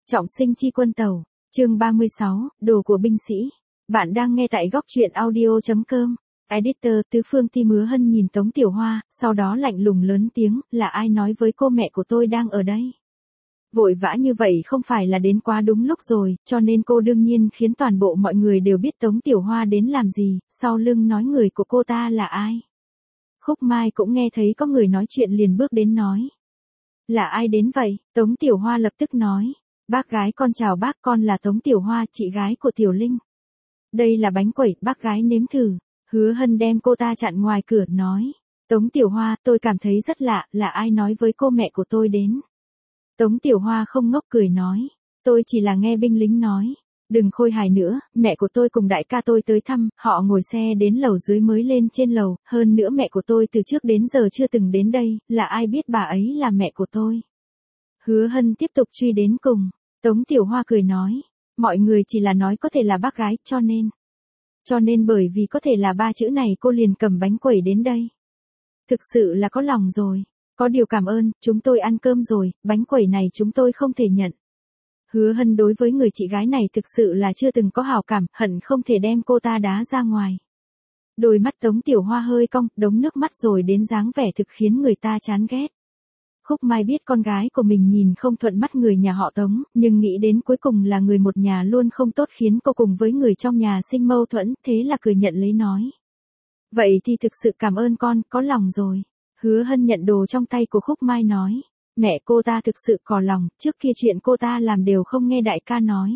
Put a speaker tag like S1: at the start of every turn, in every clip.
S1: Trọng sinh chi quân tàu, chương 36, đồ của binh sĩ. Bạn đang nghe tại góc truyện audio.com. Editor Tứ Phương Ti Mứa Hân nhìn Tống Tiểu Hoa, sau đó lạnh lùng lớn tiếng, là ai nói với cô mẹ của tôi đang ở đây? Vội vã như vậy không phải là đến quá đúng lúc rồi, cho nên cô đương nhiên khiến toàn bộ mọi người đều biết Tống Tiểu Hoa đến làm gì, sau lưng nói người của cô ta là ai. Khúc Mai cũng nghe thấy có người nói chuyện liền bước đến nói. Là ai đến vậy? Tống Tiểu Hoa lập tức nói. Bác gái con chào bác, con là Tống Tiểu Hoa, chị gái của Tiểu Linh. Đây là bánh quẩy, bác gái nếm thử. Hứa Hân đem cô ta chặn ngoài cửa, nói. Tống Tiểu Hoa, tôi cảm thấy rất lạ, là ai nói với cô mẹ của tôi đến? Tống Tiểu Hoa không ngốc cười nói. Tôi chỉ là nghe binh lính nói. Đừng khôi hài nữa, mẹ của tôi cùng đại ca tôi tới thăm, họ ngồi xe đến lầu dưới mới lên trên lầu, hơn nữa mẹ của tôi từ trước đến giờ chưa từng đến đây, là ai biết bà ấy là mẹ của tôi. Hứa Hân tiếp tục truy đến cùng. Tống Tiểu Hoa cười nói, mọi người chỉ là nói có thể là bác gái, cho nên bởi vì có thể là ba chữ này cô liền cầm bánh quẩy đến đây. Thực sự là có lòng rồi, có điều cảm ơn, chúng tôi ăn cơm rồi, bánh quẩy này chúng tôi không thể nhận. Hứa Hân đối với người chị gái này thực sự là chưa từng có hảo cảm, hận không thể đem cô ta đá ra ngoài. Đôi mắt Tống Tiểu Hoa hơi cong, đống nước mắt rồi đến dáng vẻ thực khiến người ta chán ghét. Khúc Mai biết con gái của mình nhìn không thuận mắt người nhà họ Tống, nhưng nghĩ đến cuối cùng là người một nhà luôn không tốt khiến cô cùng với người trong nhà sinh mâu thuẫn, thế là cười nhận lấy nói. Vậy thì thực sự cảm ơn con, có lòng rồi. Hứa Hân nhận đồ trong tay của Khúc Mai nói. Mẹ cô ta thực sự có lòng, trước kia chuyện cô ta làm đều không nghe đại ca nói.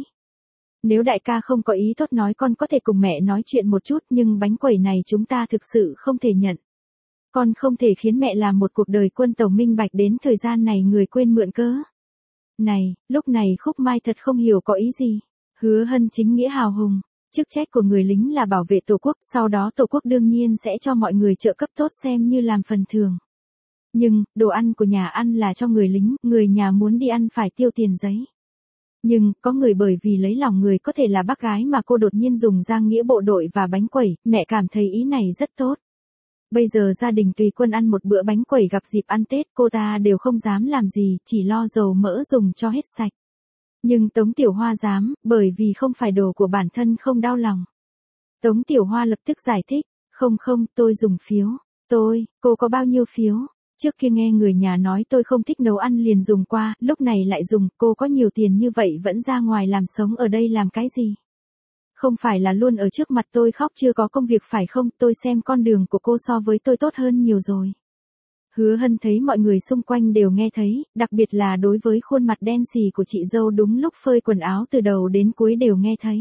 S1: Nếu đại ca không có ý tốt nói con có thể cùng mẹ nói chuyện một chút, nhưng bánh quẩy này chúng ta thực sự không thể nhận. Con không thể khiến mẹ làm một cuộc đời quân tàu minh bạch đến thời gian này người quên mượn cớ. Này, lúc này Khúc Mai thật không hiểu có ý gì. Hứa Hân chính nghĩa hào hùng, chức trách của người lính là bảo vệ Tổ quốc, sau đó Tổ quốc đương nhiên sẽ cho mọi người trợ cấp tốt xem như làm phần thưởng. Nhưng, đồ ăn của nhà ăn là cho người lính, người nhà muốn đi ăn phải tiêu tiền giấy. Nhưng, có người bởi vì lấy lòng người có thể là bác gái mà cô đột nhiên dùng giang nghĩa bộ đội và bánh quẩy, mẹ cảm thấy ý này rất tốt. Bây giờ gia đình tùy quân ăn một bữa bánh quẩy gặp dịp ăn Tết cô ta đều không dám làm gì, chỉ lo dầu mỡ dùng cho hết sạch. Nhưng Tống Tiểu Hoa dám, bởi vì không phải đồ của bản thân không đau lòng. Tống Tiểu Hoa lập tức giải thích, không, tôi dùng phiếu. Cô có bao nhiêu phiếu? Trước kia nghe người nhà nói tôi không thích nấu ăn liền dùng qua, lúc này lại dùng, cô có nhiều tiền như vậy vẫn ra ngoài làm sống ở đây làm cái gì? Không phải là luôn ở trước mặt tôi khóc chưa có công việc phải không, tôi xem con đường của cô so với tôi tốt hơn nhiều rồi. Hứa Hân thấy mọi người xung quanh đều nghe thấy, đặc biệt là đối với khuôn mặt đen xì của chị dâu đúng lúc phơi quần áo từ đầu đến cuối đều nghe thấy.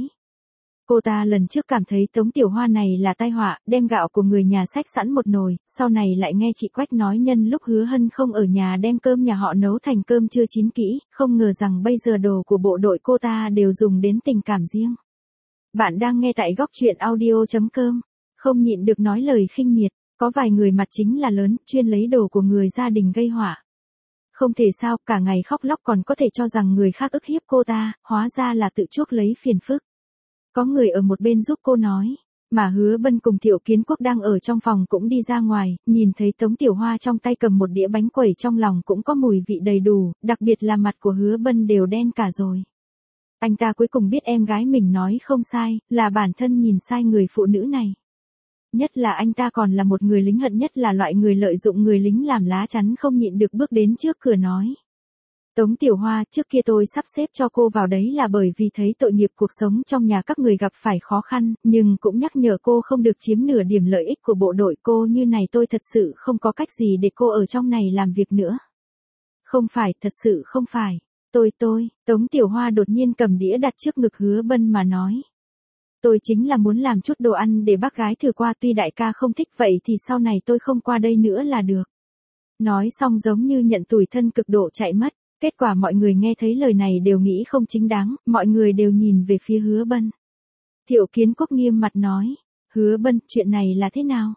S1: Cô ta lần trước cảm thấy Tống Tiểu Hoa này là tai họa, đem gạo của người nhà xách sẵn một nồi, sau này lại nghe chị Quách nói nhân lúc Hứa Hân không ở nhà đem cơm nhà họ nấu thành cơm chưa chín kỹ, không ngờ rằng bây giờ đồ của bộ đội cô ta đều dùng đến tình cảm riêng. Bạn đang nghe tại góc truyện audio.com, không nhịn được nói lời khinh miệt, có vài người mặt chính là lớn, chuyên lấy đồ của người gia đình gây họa. Không thể sao, cả ngày khóc lóc còn có thể cho rằng người khác ức hiếp cô ta, hóa ra là tự chuốc lấy phiền phức. Có người ở một bên giúp cô nói, mà Hứa Bân cùng Thiệu Kiến Quốc đang ở trong phòng cũng đi ra ngoài, nhìn thấy Tống Tiểu Hoa trong tay cầm một đĩa bánh quẩy trong lòng cũng có mùi vị đầy đủ, đặc biệt là mặt của Hứa Bân đều đen cả rồi. Anh ta cuối cùng biết em gái mình nói không sai, là bản thân nhìn sai người phụ nữ này. Nhất là anh ta còn là một người lính, hận nhất là loại người lợi dụng người lính làm lá chắn, không nhịn được bước đến trước cửa nói. Tống Tiểu Hoa, trước kia tôi sắp xếp cho cô vào đấy là bởi vì thấy tội nghiệp cuộc sống trong nhà các người gặp phải khó khăn, nhưng cũng nhắc nhở cô không được chiếm nửa điểm lợi ích của bộ đội cô như này, tôi thật sự không có cách gì để cô ở trong này làm việc nữa. Không phải, thật sự không phải. Tống Tiểu Hoa đột nhiên cầm đĩa đặt trước ngực Hứa Bân mà nói. Tôi chính là muốn làm chút đồ ăn để bác gái thử qua, tuy đại ca không thích vậy thì sau này tôi không qua đây nữa là được. Nói xong giống như nhận tủi thân cực độ chạy mất, kết quả mọi người nghe thấy lời này đều nghĩ không chính đáng, mọi người đều nhìn về phía Hứa Bân. Thiệu Kiến Quốc nghiêm mặt nói, Hứa Bân, chuyện này là thế nào?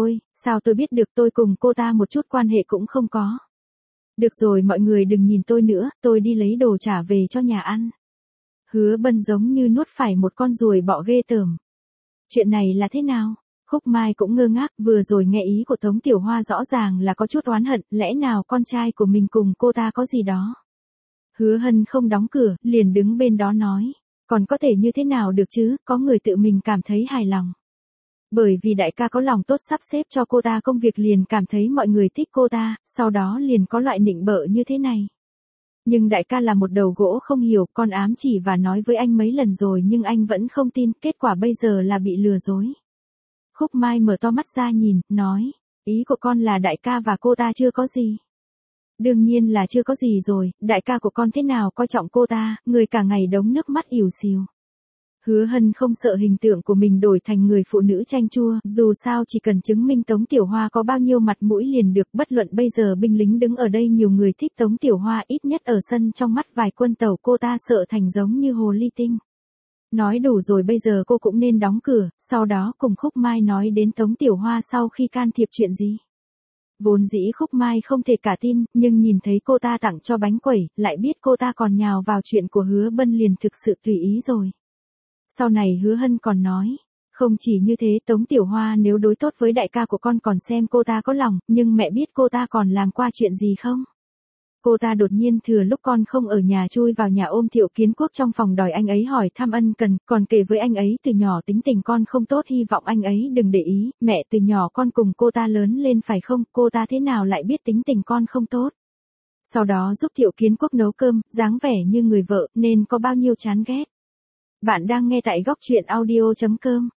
S1: Sao tôi biết được, tôi cùng cô ta một chút quan hệ cũng không có. Được rồi mọi người đừng nhìn tôi nữa, tôi đi lấy đồ trả về cho nhà ăn. Hứa Bân giống như nuốt phải một con ruồi bọ ghê tởm. Chuyện này là thế nào? Khúc Mai cũng ngơ ngác, vừa rồi nghe ý của Tống Tiểu Hoa rõ ràng là có chút oán hận, lẽ nào con trai của mình cùng cô ta có gì đó? Hứa Hân không đóng cửa, liền đứng bên đó nói. Còn có thể như thế nào được chứ, có người tự mình cảm thấy hài lòng. Bởi vì đại ca có lòng tốt sắp xếp cho cô ta công việc liền cảm thấy mọi người thích cô ta, sau đó liền có loại nịnh bợ như thế này. Nhưng đại ca là một đầu gỗ không hiểu, con ám chỉ và nói với anh mấy lần rồi nhưng anh vẫn không tin, kết quả bây giờ là bị lừa dối. Khúc Mai mở to mắt ra nhìn, nói, ý của con là đại ca và cô ta chưa có gì. Đương nhiên là chưa có gì rồi, đại ca của con thế nào coi trọng cô ta, người cả ngày đống nước mắt ỉu xìu. Hứa Hân không sợ hình tượng của mình đổi thành người phụ nữ chanh chua, dù sao chỉ cần chứng minh Tống Tiểu Hoa có bao nhiêu mặt mũi liền được, bất luận bây giờ binh lính đứng ở đây nhiều người thích Tống Tiểu Hoa, ít nhất ở sân trong mắt vài quân tàu cô ta sợ thành giống như hồ ly tinh. Nói đủ rồi, bây giờ cô cũng nên đóng cửa, sau đó cùng Khúc Mai nói đến Tống Tiểu Hoa sau khi can thiệp chuyện gì. Vốn dĩ Khúc Mai không thể cả tin, nhưng nhìn thấy cô ta tặng cho bánh quẩy, lại biết cô ta còn nhào vào chuyện của Hứa Bân liền thực sự tùy ý rồi. Sau này Hứa Hân còn nói, không chỉ như thế, Tống Tiểu Hoa nếu đối tốt với đại ca của con còn xem cô ta có lòng, nhưng mẹ biết cô ta còn làm qua chuyện gì không? Cô ta đột nhiên thừa lúc con không ở nhà chui vào nhà ôm Thiệu Kiến Quốc trong phòng đòi anh ấy hỏi thăm ân cần, còn kể với anh ấy từ nhỏ tính tình con không tốt, hy vọng anh ấy đừng để ý, mẹ từ nhỏ con cùng cô ta lớn lên phải không, cô ta thế nào lại biết tính tình con không tốt. Sau đó giúp Thiệu Kiến Quốc nấu cơm, dáng vẻ như người vợ, nên có bao nhiêu chán ghét. Bạn đang nghe tại góc truyện audio.com.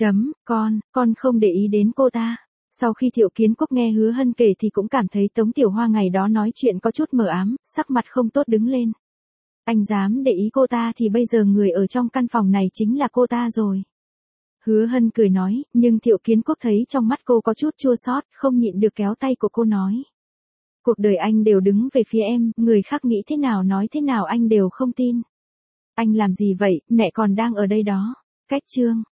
S1: Con không để ý đến cô ta. Sau khi Thiệu Kiến Quốc nghe Hứa Hân kể thì cũng cảm thấy Tống Tiểu Hoa ngày đó nói chuyện có chút mờ ám, sắc mặt không tốt đứng lên. Anh dám để ý cô ta thì bây giờ người ở trong căn phòng này chính là cô ta rồi. Hứa Hân cười nói, nhưng Thiệu Kiến Quốc thấy trong mắt cô có chút chua xót, không nhịn được kéo tay của cô nói. Cuộc đời anh đều đứng về phía em, người khác nghĩ thế nào nói thế nào anh đều không tin. Anh làm gì vậy, mẹ còn đang ở đây đó. Cách chương.